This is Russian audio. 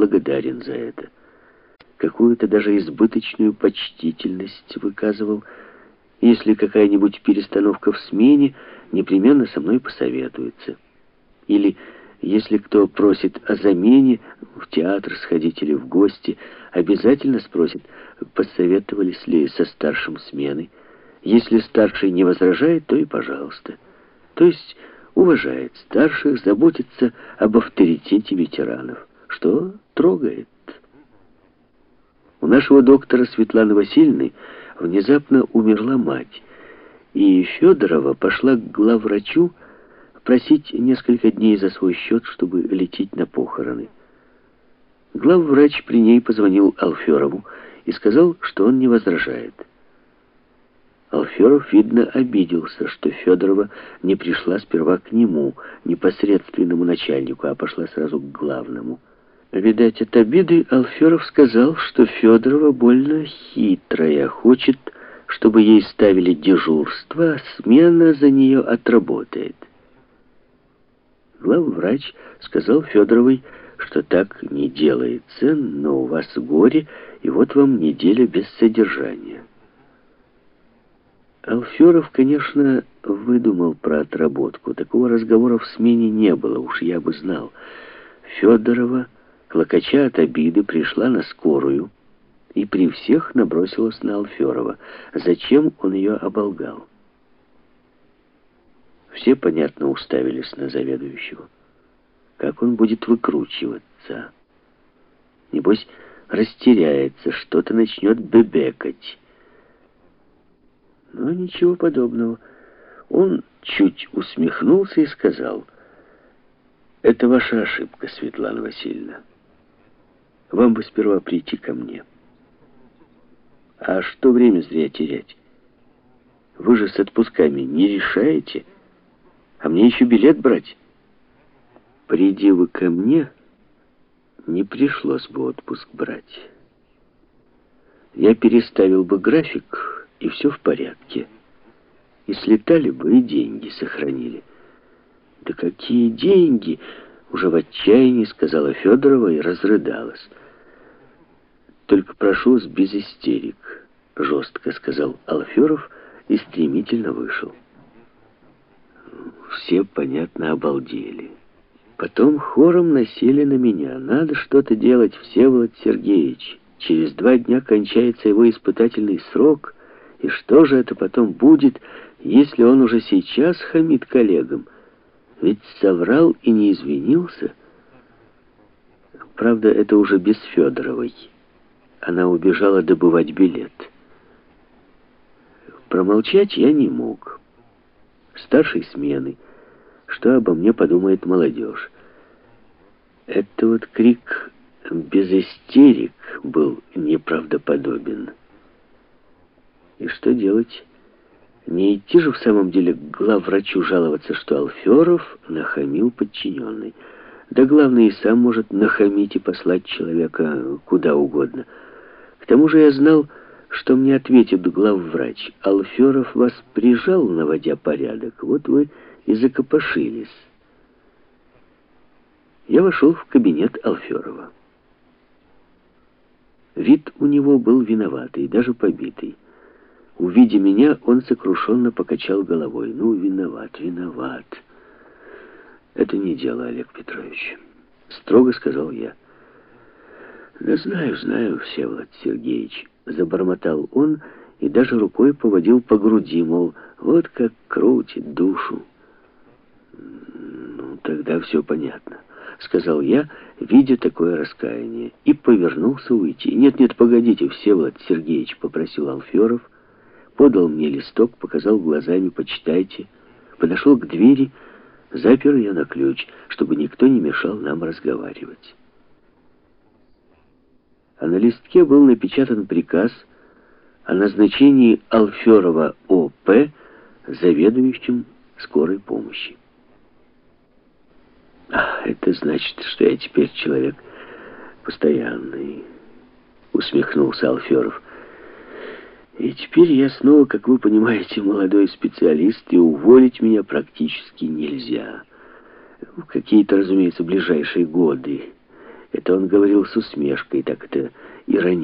благодарен за это. Какую-то даже избыточную почтительность выказывал. Если какая-нибудь перестановка в смене, непременно со мной посоветуется. Или, если кто просит о замене, в театр сходить или в гости, обязательно спросит, посоветовались ли со старшим смены. Если старший не возражает, то и пожалуйста. То есть уважает старших, заботится об авторитете ветеранов, что трогает. У нашего доктора Светланы Васильевны внезапно умерла мать, и Федорова пошла к главврачу просить несколько дней за свой счет, чтобы лететь на похороны. Главврач при ней позвонил Алферову и сказал, что он не возражает. Алферов, видно, обиделся, что Федорова не пришла сперва к нему, непосредственному начальнику, а пошла сразу к главному. Видать, от обиды Алферов сказал, что Федорова больно хитрая, хочет, чтобы ей ставили дежурство, а смена за нее отработает. Главврач сказал Федоровой, что так не делается, но у вас горе, и вот вам неделя без содержания. Алферов, конечно, выдумал про отработку. Такого разговора в смене не было, уж я бы знал. Федорова, клокоча от обиды, пришла на скорую и при всех набросилась на Алферова. Зачем он ее оболгал? Все, понятно, уставились на заведующего. Как он будет выкручиваться? Небось, растеряется, что-то начнет бебекать. Но ничего подобного. Он чуть усмехнулся и сказал: «Это ваша ошибка, Светлана Васильевна. Вам бы сперва прийти ко мне. А что время зря терять? Вы же с отпусками не решаете, а мне еще билет брать. Приди вы ко мне, не пришлось бы отпуск брать. Я переставил бы график, и все в порядке. И слетали бы, и деньги сохранили». «Да какие деньги!» — уже в отчаянии сказала Федорова и разрыдалась. «Только прошу без истерик», — жестко сказал Алферов и стремительно вышел. Все, понятно, обалдели. Потом хором насели на меня. «Надо что-то делать, Всеволод Сергеевич. Через 2 дня кончается его испытательный срок. И что же это потом будет, если он уже сейчас хамит коллегам? Ведь соврал и не извинился». Правда, это уже без Федоровой. Она убежала добывать билет. Промолчать я не мог. Старшей смены. Что обо мне подумает молодежь? Это вот крик без истерик был неправдоподобен. И что делать? Не идти же в самом деле к главврачу жаловаться, что Алферов нахамил подчиненный. Да главное, и сам может нахамить и послать человека куда угодно. К тому же я знал, что мне ответит главврач: «Алферов вас прижал, наводя порядок, вот вы и закопошились». Я вошел в кабинет Алферова. Вид у него был виноватый, даже побитый. Увидя меня, он сокрушенно покачал головой. «Ну, виноват, виноват. Это не дело, Олег Петрович», — строго сказал я. «Да знаю, Всеволод Сергеевич», — забормотал он и даже рукой поводил по груди, мол, вот как крутит душу. «Ну, тогда все понятно», — сказал я, видя такое раскаяние, и повернулся уйти. «Нет, погодите, Всеволод Сергеевич», — попросил Алферов, подал мне листок, показал глазами: «Почитайте». Подошел к двери, запер ее на ключ, чтобы никто не мешал нам разговаривать. А на листке был напечатан приказ о назначении Алферова О.П. заведующим скорой помощи. «Это значит, что я теперь человек постоянный», — усмехнулся Алферов. «И теперь я снова, как вы понимаете, молодой специалист, и уволить меня практически нельзя. В какие-то, разумеется, ближайшие годы. Это он говорил с усмешкой, так это иронично.